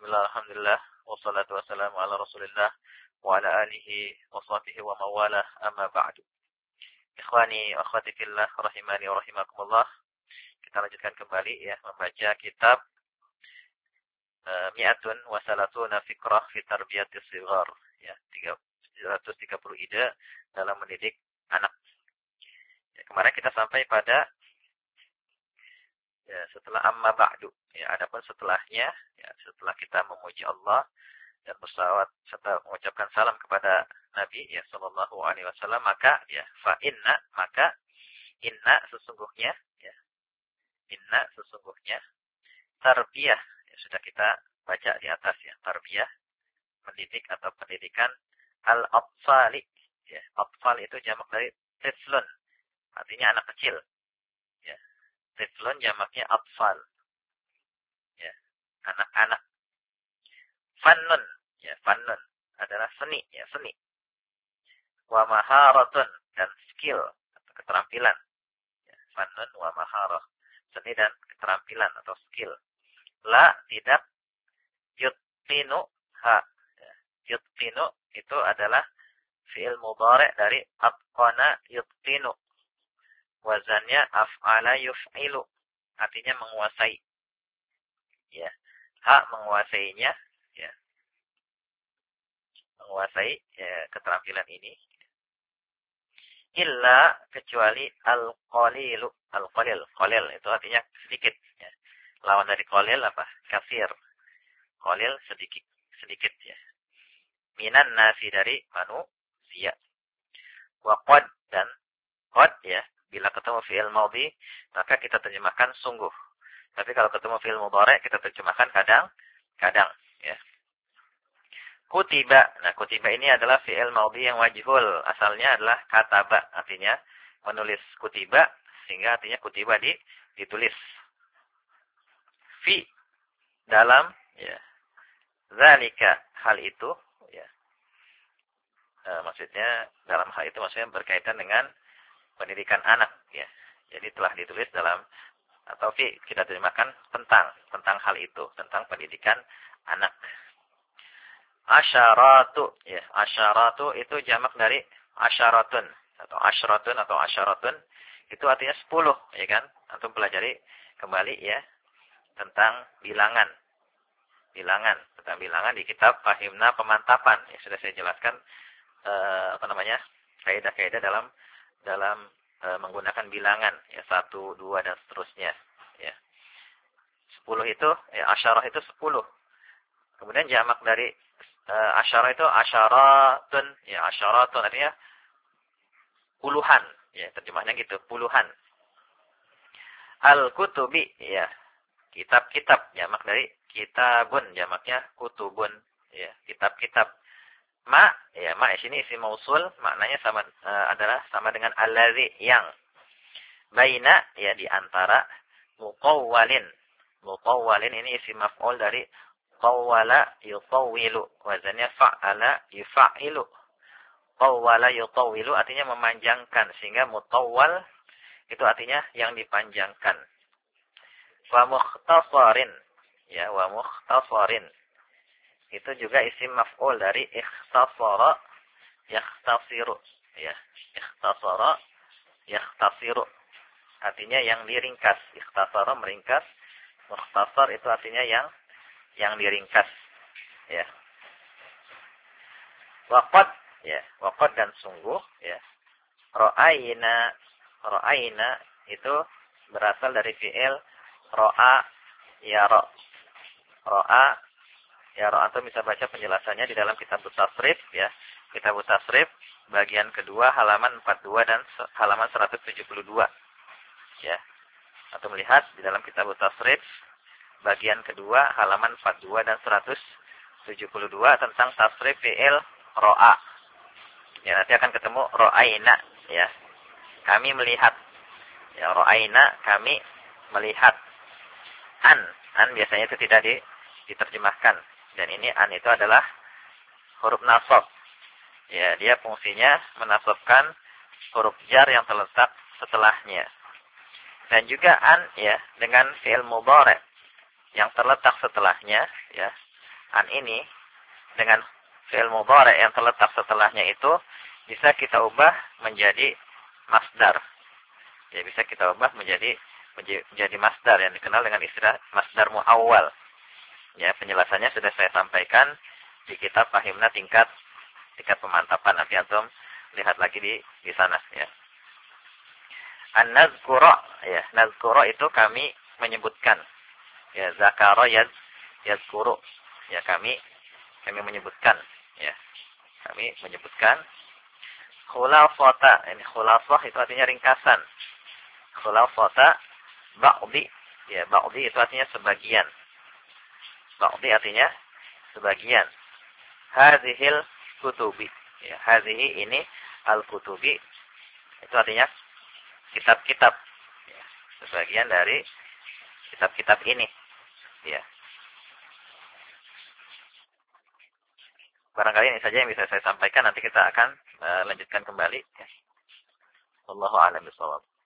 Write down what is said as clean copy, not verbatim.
Bismillah, alhamdulillah, wassalatu wassalamu ala rasulillah, wa ala alihi wa sahbihi wa mawalah, amma ba'du. Ikhwani wa akhwati fillah, rahimani wa rahimakumullah. Kita lanjutkan kembali ya, membaca kitab Mi'atun wa salatuna fikrah fi tarbiyatis shighar. Ya, 330 ide dalam mendidik anak. Ya, kemarin kita sampai pada ya, setelah amma ba'du. Ya, adapun setelahnya, ya, setelah kita memuji Allah dan bersalawat serta mengucapkan salam kepada Nabi ya sallallahu alaihi wasallam, maka ya fa inna, maka inna sesungguhnya ya, inna sesungguhnya tarbiyah ya, sudah kita baca di atas ya, tarbiyah mendidik atau pendidikan al-atfali ya, atfal itu jamak dari tiflun, artinya anak kecil ya. Tiflun jamaknya atfal ya, anak-anak. Fannun ya, fannun adalah seni ya, seni. Wa maharatun, dan skill atau keterampilan ya, fannun wa maharah, seni dan keterampilan atau skill. La, tidak. Yutqinu, ha ya. Yutqinu itu adalah fi'il mudhari' dari atqana yutqinu, wazannya af'ala yuf'ilu, artinya menguasai ya. Ha, menguasainya ya, menguasai ya, keterampilan ini. Illa, kecuali al-qalilu, al-qalil, qalil itu artinya sedikit ya. Lawan dari qalil apa? Katsir. Qalil sedikit, sedikit ya. Minan nasi, dari manusia. Wa qad, dan qad ya, bila ketemu fi'il madhi maka kita terjemahkan sungguh. Tapi kalau ketemu fi'il mudhari' kita terjemahkan kadang-kadang ya. Kutiba. Nah, kutiba ini adalah fi'il madhi yang majhul. Asalnya adalah kataba, artinya menulis. Kutiba, sehingga artinya kutiba ditulis. Fi, dalam ya. Zalika, hal itu ya. Maksudnya dalam hal itu maksudnya berkaitan dengan pendidikan anak ya. Jadi telah ditulis dalam, atau fi kita terjemahkan tentang hal itu, tentang pendidikan anak. Asyaratu ya, asyaratu itu jamak dari asyaratun atau asyratun atau asyaratun, itu artinya 10 ya kan. Antum pelajari kembali ya tentang bilangan tentang bilangan di kitab Fahimna Pemantapan ya, sudah saya jelaskan kaidah-kaidah dalam menggunakan bilangan ya, 1, 2 dan seterusnya ya. 10 itu ya, asyarah itu 10. Kemudian jamak dari asyarah itu asyaratun ya, asyaratun artinya puluhan ya, terjemahnya gitu, puluhan. Al-kutubi ya, kitab-kitab, jamak dari kitabun, jamaknya kutubun ya, kitab-kitab. Ma ya, ma di sini isim mausul, maknanya sama adalah sama dengan allazi, yang. Baina ya, di antara. Muqawwalin, muqawwalin ini isim maf'ul dari qawwala yutawwilu, wazannya fa'ala yufa'ilu. Qawwala yutawwilu artinya memanjangkan, sehingga mutawwal itu artinya yang dipanjangkan. Wa mukhtasarin ya, wa mukhtasarin itu juga isim maf'ul dari ikhtasara yakhtasiru ya, ikhtasara yakhtasiru artinya yang diringkas. Ikhtasara meringkas, mukhtasar itu artinya yang diringkas ya. Waqad ya, waqad dan sungguh ya. Ra'aina itu berasal dari fi'il ra'a yara. Ra'a yara, atau bisa baca penjelasannya di dalam kitab Tasrif ya. Kitab Tasrif bagian kedua halaman 42 dan halaman 172 ya. Atau melihat di dalam kitab Tasrif bagian kedua halaman 42 dan 172 tentang tasrif fi'il ro'a. Ya, nanti akan ketemu ro'aina ya. Kami melihat. Ya, ro'aina, kami melihat. An biasanya itu tidak diterjemahkan. Dan ini an itu adalah huruf nasab. Ya, dia fungsinya menasabkan huruf jar yang terletak setelahnya. Dan juga an ya, dengan fi'il mudhari' yang terletak setelahnya ya, An ini dengan fi'il mudhari' yang terletak setelahnya itu bisa kita ubah menjadi masdar. Ya, bisa kita ubah menjadi masdar yang dikenal dengan istilah masdar muawwal. Ya, penjelasannya sudah saya sampaikan di kitab Fahimna tingkat pemantapan. Nanti antum lihat lagi di sana ya. An-nazkura, ya, nazkura itu kami menyebutkan. Ya, zakara yazkuru. Ya, kami menyebutkan, ya. Kami menyebutkan khulafata. Ini khulafah itu artinya ringkasan. Khulafata ba'di. Ya, ba'di itu artinya sebagian. Ba'di artinya sebagian. Hadhil kutubi. Ya, hadhihi ini al-kutubi. Itu artinya kitab-kitab. Ya, sebagian dari kitab-kitab ini. Ya. Barangkali ini saja yang bisa saya sampaikan. Nanti kita akan lanjutkan kembali. Ya. Wallahu a'lam bishawab.